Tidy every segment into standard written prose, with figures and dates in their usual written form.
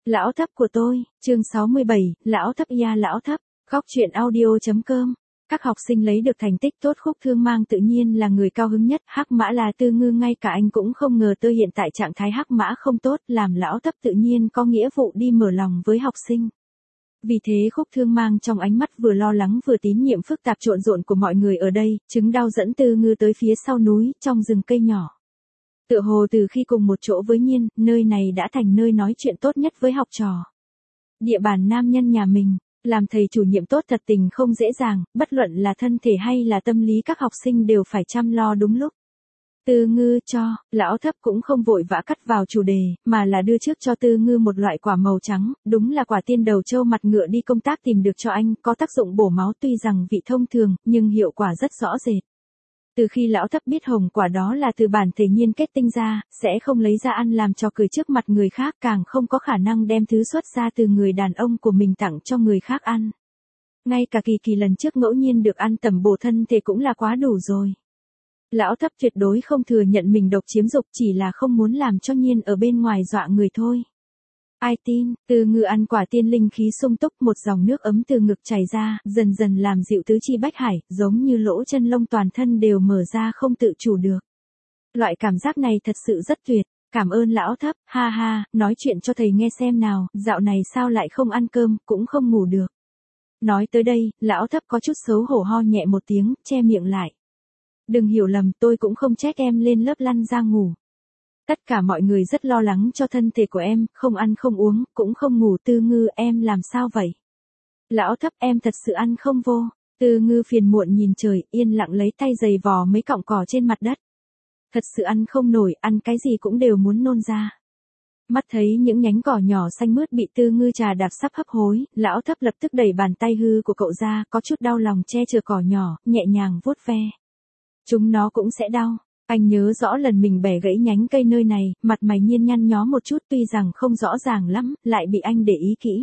Lão thấp của tôi, chương 67, lão thấp ya lão thấp, khóc chuyện audio.com. Các học sinh lấy được thành tích tốt Khúc Thương Mang tự nhiên là người cao hứng nhất, Hắc Mã là Tư Ngư ngay cả anh cũng không ngờ tôi hiện tại trạng thái Hắc Mã không tốt, làm lão thấp tự nhiên có nghĩa vụ đi mở lòng với học sinh. Vì thế Khúc Thương Mang trong ánh mắt vừa lo lắng vừa tín nhiệm phức tạp trộn rộn của mọi người ở đây, chứng đau dẫn Tư Ngư tới phía sau núi, trong rừng cây nhỏ. Tựa hồ từ khi cùng một chỗ với Nhiên, nơi này đã thành nơi nói chuyện tốt nhất với học trò. Địa bàn nam nhân nhà mình, làm thầy chủ nhiệm tốt thật tình không dễ dàng, bất luận là thân thể hay là tâm lý các học sinh đều phải chăm lo đúng lúc. Tư Ngư cho, lão thấp cũng không vội vã cắt vào chủ đề, mà là đưa trước cho Tư Ngư một loại quả màu trắng, đúng là quả tiên đầu trâu mặt ngựa đi công tác tìm được cho anh, có tác dụng bổ máu tuy rằng vị thông thường, nhưng hiệu quả rất rõ rệt. Từ khi lão thấp biết hồng quả đó là từ bản thể Nhiên kết tinh ra, sẽ không lấy ra ăn làm trò cười trước mặt người khác, càng không có khả năng đem thứ xuất ra từ người đàn ông của mình tặng cho người khác ăn. Ngay cả kỳ lần trước ngẫu nhiên được ăn tẩm bổ thân thể cũng là quá đủ rồi. Lão thấp tuyệt đối không thừa nhận mình độc chiếm dục, chỉ là không muốn làm cho Nhiên ở bên ngoài dọa người thôi. Ai tin, Tư Ngư ăn quả tiên linh khí sung túc, một dòng nước ấm từ ngực chảy ra, dần dần làm dịu tứ chi bách hải, giống như lỗ chân lông toàn thân đều mở ra không tự chủ được. Loại cảm giác này thật sự rất tuyệt, cảm ơn lão thấp, ha ha, nói chuyện cho thầy nghe xem nào, dạo này sao lại không ăn cơm, cũng không ngủ được. Nói tới đây, lão thấp có chút xấu hổ ho nhẹ một tiếng, che miệng lại. Đừng hiểu lầm, tôi cũng không trách em lên lớp lăn ra ngủ. Tất cả mọi người rất lo lắng cho thân thể của em, không ăn không uống, cũng không ngủ. Tư Ngư, em làm sao vậy? Lão thấp, em thật sự ăn không vô. Tư Ngư phiền muộn nhìn trời, yên lặng lấy tay giày vò mấy cọng cỏ trên mặt đất. Thật sự ăn không nổi, ăn cái gì cũng đều muốn nôn ra. Mắt thấy những nhánh cỏ nhỏ xanh mướt bị Tư Ngư trà đạp sắp hấp hối, lão thấp lập tức đẩy bàn tay hư của cậu ra, có chút đau lòng che chở cỏ nhỏ, nhẹ nhàng vuốt ve. Chúng nó cũng sẽ đau. Anh nhớ rõ lần mình bẻ gãy nhánh cây nơi này, mặt mày Nhiên nhăn nhó một chút tuy rằng không rõ ràng lắm, lại bị anh để ý kỹ.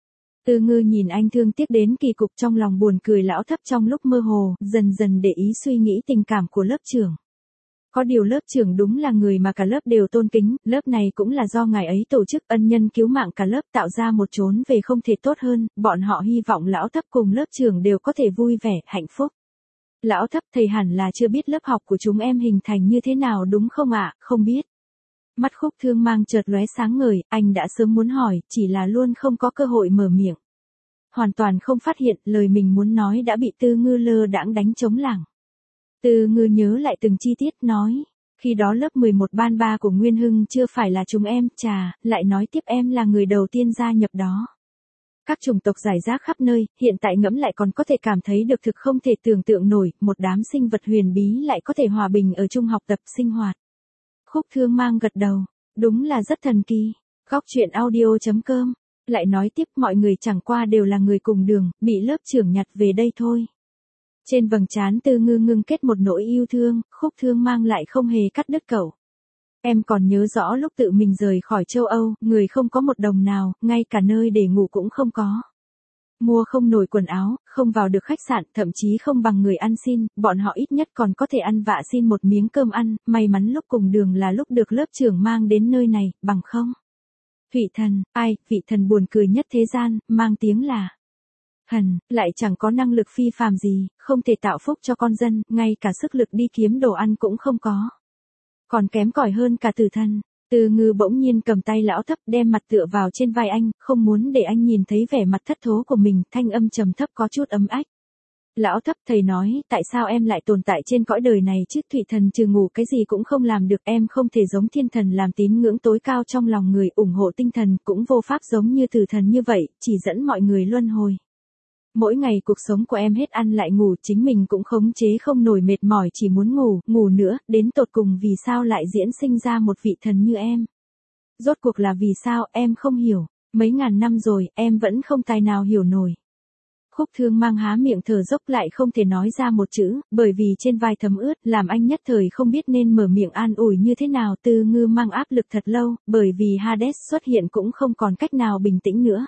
Tư Ngư nhìn anh thương tiếc đến kỳ cục trong lòng buồn cười lão thấp trong lúc mơ hồ, dần dần để ý suy nghĩ tình cảm của lớp trưởng. Có điều lớp trưởng đúng là người mà cả lớp đều tôn kính, lớp này cũng là do ngài ấy tổ chức ân nhân cứu mạng cả lớp tạo ra một chốn về không thể tốt hơn, bọn họ hy vọng lão thấp cùng lớp trưởng đều có thể vui vẻ, hạnh phúc. Lão thấp, thầy hẳn là chưa biết lớp học của chúng em hình thành như thế nào đúng không ạ? Không biết. Mắt Khúc Thương Mang chợt lóe sáng ngời, anh đã sớm muốn hỏi, chỉ là luôn không có cơ hội mở miệng. Hoàn toàn không phát hiện, lời mình muốn nói đã bị Tư Ngư lơ đãng đánh trống lảng. Tư Ngư nhớ lại từng chi tiết nói, khi đó lớp 11 ban 3 của Nguyên Hưng chưa phải là chúng em, lại nói tiếp em là người đầu tiên gia nhập đó. Các chủng tộc rải rác khắp nơi, hiện tại ngẫm lại còn có thể cảm thấy được thực không thể tưởng tượng nổi, một đám sinh vật huyền bí lại có thể hòa bình ở chung học tập sinh hoạt. Khúc Thương Mang gật đầu, đúng là rất thần kỳ. Góc chuyện audio.com, lại nói tiếp mọi người chẳng qua đều là người cùng đường, bị lớp trưởng nhặt về đây thôi. Trên vầng trán Tư Ngư ngưng kết một nỗi yêu thương, Khúc Thương Mang lại không hề cắt đứt cậu. Em còn nhớ rõ lúc tự mình rời khỏi châu Âu, người không có một đồng nào, ngay cả nơi để ngủ cũng không có. Mua không nổi quần áo, không vào được khách sạn, thậm chí không bằng người ăn xin, bọn họ ít nhất còn có thể ăn vạ xin một miếng cơm ăn, may mắn lúc cùng đường là lúc được lớp trưởng mang đến nơi này, bằng không. Vị thần, ai, vị thần buồn cười nhất thế gian, mang tiếng là thần, lại chẳng có năng lực phi phàm gì, không thể tạo phúc cho con dân, ngay cả sức lực đi kiếm đồ ăn cũng không có. Còn kém cỏi hơn cả tử thần. Tư Ngư bỗng nhiên cầm tay lão thấp đem mặt tựa vào trên vai anh, không muốn để anh nhìn thấy vẻ mặt thất thố của mình, thanh âm trầm thấp có chút ấm ách. Lão thấp, thầy nói, tại sao em lại tồn tại trên cõi đời này chứ? Thủy thần trừ ngủ cái gì cũng không làm được, em không thể giống thiên thần làm tín ngưỡng tối cao trong lòng người, ủng hộ tinh thần, cũng vô pháp giống như tử thần như vậy, chỉ dẫn mọi người luân hồi. Mỗi ngày cuộc sống của em hết ăn lại ngủ, chính mình cũng khống chế không nổi, mệt mỏi chỉ muốn ngủ nữa, đến tột cùng vì sao lại diễn sinh ra một vị thần như em? Rốt cuộc là vì sao, em không hiểu, mấy ngàn năm rồi, em vẫn không tài nào hiểu nổi. Khúc Thương Mang há miệng thở dốc lại không thể nói ra một chữ, bởi vì trên vai thấm ướt, làm anh nhất thời không biết nên mở miệng an ủi như thế nào. Tư Ngư mang áp lực thật lâu, bởi vì Hades xuất hiện cũng không còn cách nào bình tĩnh nữa.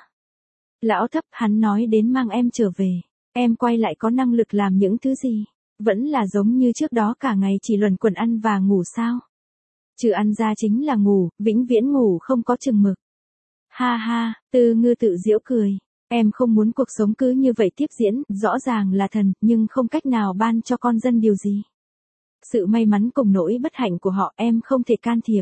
Lão thấp, hắn nói đến mang em trở về, em quay lại có năng lực làm những thứ gì? Vẫn là giống như trước đó cả ngày chỉ luẩn quẩn ăn và ngủ sao? Trừ ăn ra chính là ngủ, vĩnh viễn ngủ không có chừng mực. Ha ha, Tư Ngư tự giễu cười. Em không muốn cuộc sống cứ như vậy tiếp diễn, rõ ràng là thần, nhưng không cách nào ban cho con dân điều gì. Sự may mắn cùng nỗi bất hạnh của họ em không thể can thiệp.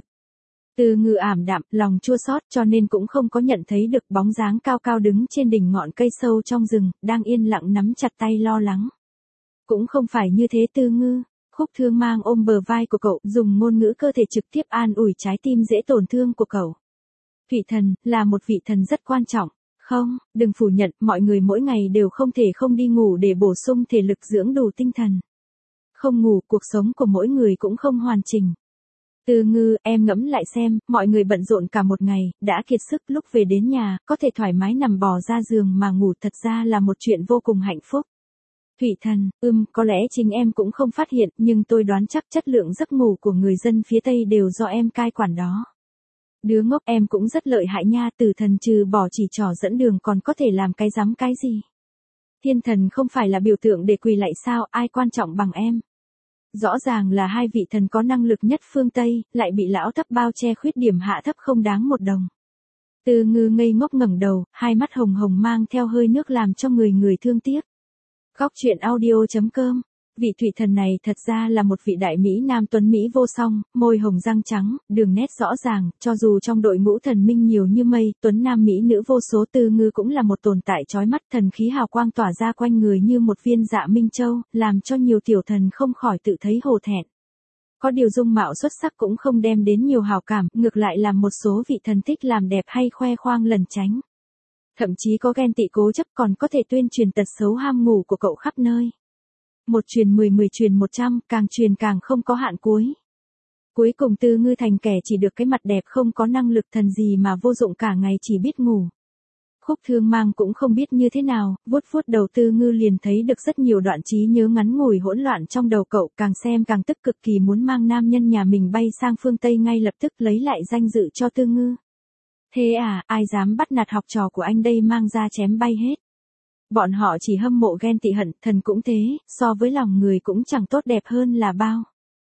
Tư Ngư ảm đạm, lòng chua xót cho nên cũng không có nhận thấy được bóng dáng cao cao đứng trên đỉnh ngọn cây sâu trong rừng, đang yên lặng nắm chặt tay lo lắng. Cũng không phải như thế Tư Ngư. Khúc Thương Mang ôm bờ vai của cậu, dùng ngôn ngữ cơ thể trực tiếp an ủi trái tim dễ tổn thương của cậu. Thủy thần, là một vị thần rất quan trọng. Không, đừng phủ nhận, mọi người mỗi ngày đều không thể không đi ngủ để bổ sung thể lực dưỡng đủ tinh thần. Không ngủ, cuộc sống của mỗi người cũng không hoàn chỉnh. Tư Ngư, em ngẫm lại xem, mọi người bận rộn cả một ngày, đã kiệt sức lúc về đến nhà, có thể thoải mái nằm bò ra giường mà ngủ thật ra là một chuyện vô cùng hạnh phúc. Thủy thần, có lẽ chính em cũng không phát hiện, nhưng tôi đoán chắc chất lượng giấc ngủ của người dân phía Tây đều do em cai quản đó. Đứa ngốc, em cũng rất lợi hại nha, tử thần trừ bỏ chỉ trỏ dẫn đường còn có thể làm cái rắm cái gì. Thiên thần không phải là biểu tượng để quỳ lạy sao, ai quan trọng bằng em. Rõ ràng là hai vị thần có năng lực nhất phương Tây, lại bị lão thấp bao che khuyết điểm hạ thấp không đáng một đồng. Tư Ngư ngây ngốc ngẩng đầu, hai mắt hồng hồng mang theo hơi nước làm cho người thương tiếc. Góc truyện audio.com. Vị thủy thần này thật ra là một vị đại Mỹ Nam tuấn Mỹ vô song, môi hồng răng trắng, đường nét rõ ràng, cho dù trong đội ngũ thần minh nhiều như mây, tuấn nam Mỹ nữ vô số Tư Ngư cũng là một tồn tại chói mắt, thần khí hào quang tỏa ra quanh người như một viên dạ minh châu, làm cho nhiều tiểu thần không khỏi tự thấy hổ thẹn. Có điều dung mạo xuất sắc cũng không đem đến nhiều hào cảm, ngược lại làm một số vị thần thích làm đẹp hay khoe khoang lẩn tránh. Thậm chí có ghen tị cố chấp còn có thể tuyên truyền tật xấu ham ngủ của cậu khắp nơi. Một truyền 10, 10 truyền 100, càng truyền càng không có hạn cuối. Cuối cùng Tư Ngư thành kẻ chỉ được cái mặt đẹp không có năng lực thần gì mà vô dụng cả ngày chỉ biết ngủ. Khúc Thương Mang cũng không biết như thế nào, vuốt vuốt đầu Tư Ngư liền thấy được rất nhiều đoạn trí nhớ ngắn ngủi hỗn loạn trong đầu cậu, càng xem càng tức cực kỳ muốn mang nam nhân nhà mình bay sang phương Tây ngay lập tức lấy lại danh dự cho Tư Ngư. Thế à, ai dám bắt nạt học trò của anh đây mang ra chém bay hết. Bọn họ chỉ hâm mộ ghen tị hận, thần cũng thế, so với lòng người cũng chẳng tốt đẹp hơn là bao.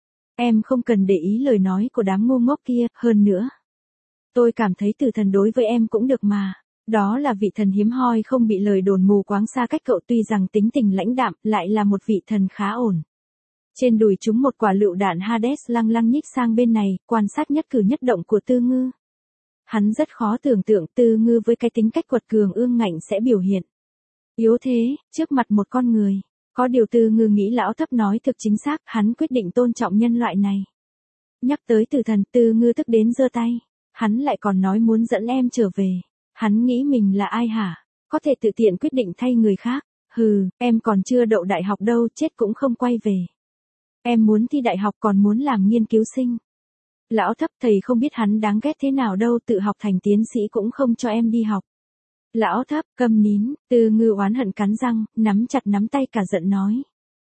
Em không cần để ý lời nói của đám ngu ngốc kia, hơn nữa. Tôi cảm thấy tử thần đối với em cũng được mà. Đó là vị thần hiếm hoi không bị lời đồn mù quáng xa cách cậu, tuy rằng tính tình lãnh đạm, lại là một vị thần khá ổn. Trên đùi chúng một quả lựu đạn Hades lăng lăng nhích sang bên này, quan sát nhất cử nhất động của Tư Ngư. Hắn rất khó tưởng tượng Tư Ngư với cái tính cách quật cường ương ngạnh sẽ biểu hiện yếu thế, trước mặt một con người. Có điều Tư Ngư nghĩ lão thấp nói thực chính xác, hắn quyết định tôn trọng nhân loại này. Nhắc tới tử thần, Tư Ngư tức đến giơ tay. Hắn lại còn nói muốn dẫn em trở về. Hắn nghĩ mình là ai hả? Có thể tự tiện quyết định thay người khác. Hừ, em còn chưa đậu đại học đâu, chết cũng không quay về. Em muốn thi đại học còn muốn làm nghiên cứu sinh. Lão thấp, thầy không biết hắn đáng ghét thế nào đâu, tự học thành tiến sĩ cũng không cho em đi học. Lão thấp, câm nín, Tư Ngư oán hận cắn răng, nắm chặt nắm tay cả giận nói.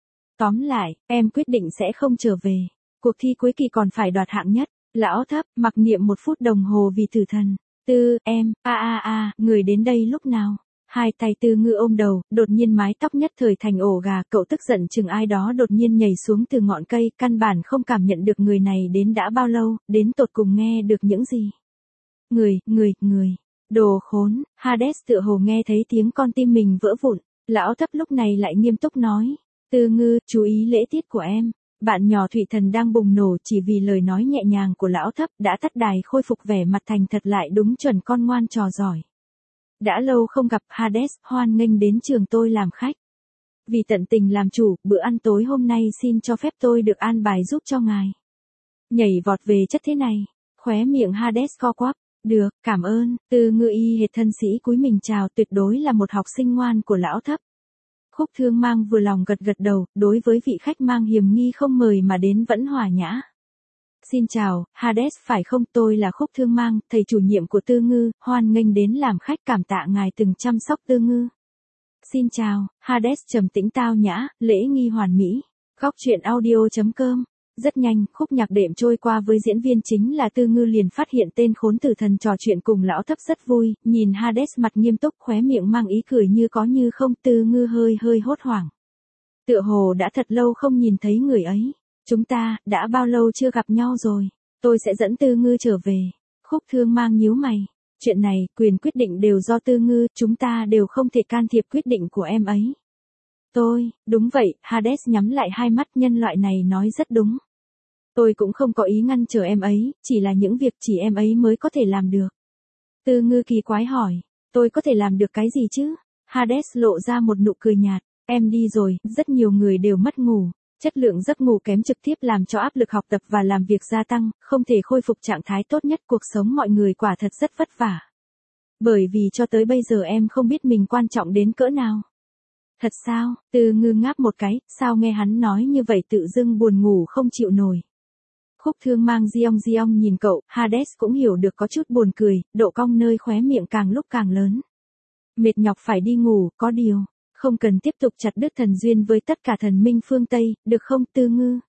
Tóm lại, em quyết định sẽ không trở về. Cuộc thi cuối kỳ còn phải đoạt hạng nhất. Lão thấp, mặc niệm 1 phút đồng hồ vì tử thần. Em, người đến đây lúc nào? Hai tay Tư Ngư ôm đầu, đột nhiên mái tóc nhất thời thành ổ gà, cậu tức giận chừng ai đó đột nhiên nhảy xuống từ ngọn cây, căn bản không cảm nhận được người này đến đã bao lâu, đến tột cùng nghe được những gì. Người. Đồ khốn, Hades tựa hồ nghe thấy tiếng con tim mình vỡ vụn, lão thấp lúc này lại nghiêm túc nói. Tư Ngư, chú ý lễ tiết của em. Bạn nhỏ thủy thần đang bùng nổ chỉ vì lời nói nhẹ nhàng của lão thấp đã tắt đài khôi phục vẻ mặt thành thật lại đúng chuẩn con ngoan trò giỏi. Đã lâu không gặp Hades, hoan nghênh đến trường tôi làm khách. Vì tận tình làm chủ, bữa ăn tối hôm nay xin cho phép tôi được an bài giúp cho ngài. Nhảy vọt về chất thế này, khóe miệng Hades co quắp. Được, cảm ơn. Tư Ngư y hệt thân sĩ cúi mình chào, tuyệt đối là một học sinh ngoan của lão thấp. Khúc Thương Mang vừa lòng gật gật đầu, đối với vị khách mang hiểm nghi không mời mà đến vẫn hòa nhã. Xin chào, Hades phải không, tôi là Khúc Thương Mang, thầy chủ nhiệm của Tư Ngư, hoan nghênh đến làm khách, cảm tạ ngài từng chăm sóc Tư Ngư. Xin chào, Hades trầm tĩnh tao nhã, lễ nghi hoàn mỹ. Góc truyện audio.com. Rất nhanh, khúc nhạc đệm trôi qua với diễn viên chính là Tư Ngư liền phát hiện tên khốn tử thần trò chuyện cùng lão thấp rất vui, nhìn Hades mặt nghiêm túc khóe miệng mang ý cười như có như không, Tư Ngư hơi hốt hoảng. Tựa hồ đã thật lâu không nhìn thấy người ấy. Chúng ta, đã bao lâu chưa gặp nhau rồi. Tôi sẽ dẫn Tư Ngư trở về. Khúc Thương Mang nhíu mày. Chuyện này, quyền quyết định đều do Tư Ngư, chúng ta đều không thể can thiệp quyết định của em ấy. Đúng vậy, Hades nhắm lại hai mắt, nhân loại này nói rất đúng. Tôi cũng không có ý ngăn trở em ấy, chỉ là những việc chỉ em ấy mới có thể làm được. Tư Ngư kỳ quái hỏi, tôi có thể làm được cái gì chứ? Hades lộ ra một nụ cười nhạt, em đi rồi, rất nhiều người đều mất ngủ. Chất lượng giấc ngủ kém trực tiếp làm cho áp lực học tập và làm việc gia tăng, không thể khôi phục trạng thái tốt nhất, cuộc sống mọi người quả thật rất vất vả. Bởi vì cho tới bây giờ em không biết mình quan trọng đến cỡ nào. Thật sao? Tư Ngư ngáp một cái, sao nghe hắn nói như vậy tự dưng buồn ngủ không chịu nổi. Khúc Thương Mang Giong nhìn cậu, Hades cũng hiểu được có chút buồn cười, độ cong nơi khóe miệng càng lúc càng lớn. Mệt nhọc phải đi ngủ, có điều, không cần tiếp tục chặt đứt thần duyên với tất cả thần minh phương Tây, được không Tư Ngư?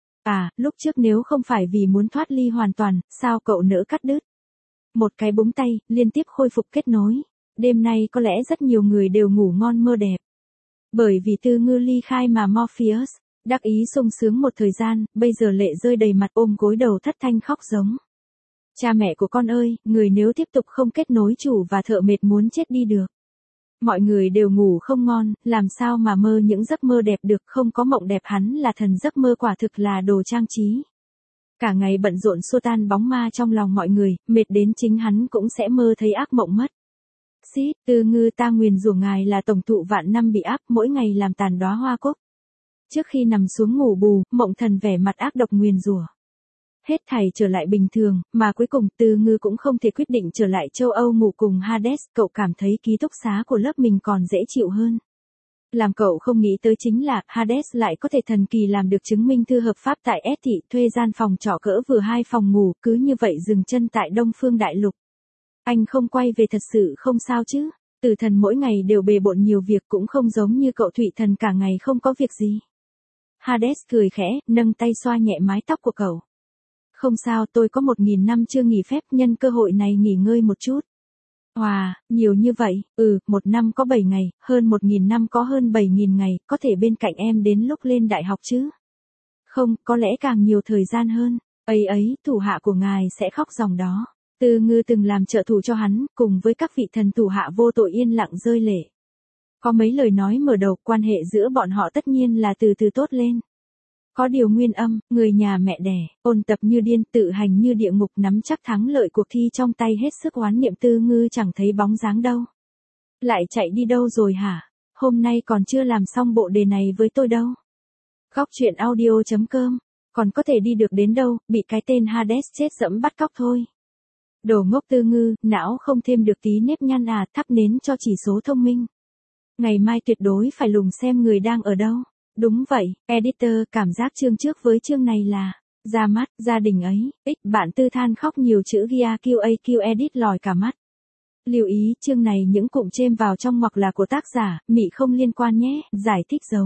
À, lúc trước nếu không phải vì muốn thoát ly hoàn toàn, sao cậu nỡ cắt đứt? Một cái búng tay, liên tiếp khôi phục kết nối. Đêm nay có lẽ rất nhiều người đều ngủ ngon mơ đẹp. Bởi vì Tư Ngư ly khai mà Morpheus đắc ý sung sướng một thời gian, bây giờ lệ rơi đầy mặt, ôm gối đầu thất thanh khóc giống. Cha mẹ của con ơi, người nếu tiếp tục không kết nối chủ và thợ mệt muốn chết đi được. Mọi người đều ngủ không ngon, làm sao mà mơ những giấc mơ đẹp được, không có mộng đẹp, hắn là thần giấc mơ, quả thực là đồ trang trí. Cả ngày bận rộn xua tan bóng ma trong lòng mọi người, mệt đến chính hắn cũng sẽ mơ thấy ác mộng mất. Xít, Tư Ngư, ta nguyền rủa ngài là tổng thụ vạn năm bị áp, mỗi ngày làm tàn đóa hoa cúc. Trước khi nằm xuống ngủ bù, mộng thần vẻ mặt ác độc nguyền rủa. Hết thảy trở lại bình thường, mà cuối cùng Tư Ngư cũng không thể quyết định trở lại châu Âu ngủ cùng Hades, cậu cảm thấy ký túc xá của lớp mình còn dễ chịu hơn. Làm cậu không nghĩ tới chính là, Hades lại có thể thần kỳ làm được chứng minh thư hợp pháp tại S thị, thuê gian phòng trọ cỡ vừa 2 phòng ngủ, cứ như vậy dừng chân tại Đông Phương Đại Lục. Anh không quay về thật sự không sao chứ? Tử Thần mỗi ngày đều bề bộn nhiều việc, cũng không giống như cậu Thụy Thần cả ngày không có việc gì. Hades cười khẽ, nâng tay xoa nhẹ mái tóc của cậu. Không sao, tôi có 1.000 năm chưa nghỉ phép, nhân cơ hội này nghỉ ngơi một chút. Wow, nhiều như vậy, 1 năm có 7 ngày, hơn 1.000 năm có hơn 7.000 ngày, có thể bên cạnh em đến lúc lên đại học chứ? Không, có lẽ càng nhiều thời gian hơn. Ấy, thủ hạ của ngài sẽ khóc ròng đó. Tư Ngư từng làm trợ thủ cho hắn, cùng với các vị thần thủ hạ vô tội yên lặng rơi lệ. Có mấy lời nói mở đầu, quan hệ giữa bọn họ tất nhiên là từ từ tốt lên. Có điều Nguyên Âm, người nhà mẹ đẻ, ôn tập như điên, tự hành như địa ngục, nắm chắc thắng lợi cuộc thi trong tay, hết sức oán niệm. Tư Ngư chẳng thấy bóng dáng đâu. Lại chạy đi đâu rồi hả? Hôm nay còn chưa làm xong bộ đề này với tôi đâu. Góc truyện audio.com, còn có thể đi được đến đâu, bị cái tên Hades chết dẫm bắt cóc thôi. Đồ ngốc Tư Ngư, não không thêm được tí nếp nhăn à, thắp nến cho chỉ số thông minh. Ngày mai tuyệt đối phải lùng xem người đang ở đâu. Đúng vậy, editor, cảm giác chương trước với chương này là ra mắt, gia đình ấy, bạn Tư than khóc nhiều chữ GAQAQ edit lòi cả mắt. Lưu ý, chương này những cụm chêm vào trong ngoặc là của tác giả, mị không liên quan nhé, giải thích dấu.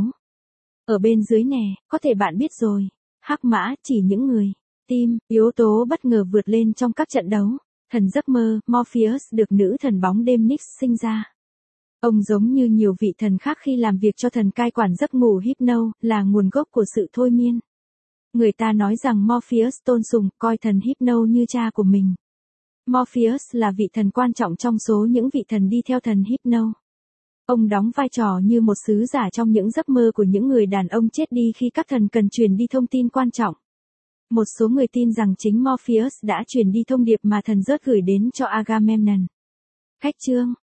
Ở bên dưới nè, có thể bạn biết rồi. Hắc mã chỉ những người, tim, yếu tố bất ngờ vượt lên trong các trận đấu. Thần giấc mơ, Morpheus được nữ thần bóng đêm Nyx sinh ra. Ông giống như nhiều vị thần khác khi làm việc cho thần cai quản giấc ngủ Hypno, là nguồn gốc của sự thôi miên. Người ta nói rằng Morpheus tôn sùng, coi thần Hypno như cha của mình. Morpheus là vị thần quan trọng trong số những vị thần đi theo thần Hypno. Ông đóng vai trò như một sứ giả trong những giấc mơ của những người đàn ông chết đi khi các thần cần truyền đi thông tin quan trọng. Một số người tin rằng chính Morpheus đã truyền đi thông điệp mà thần Zeus gửi đến cho Agamemnon. Cách chương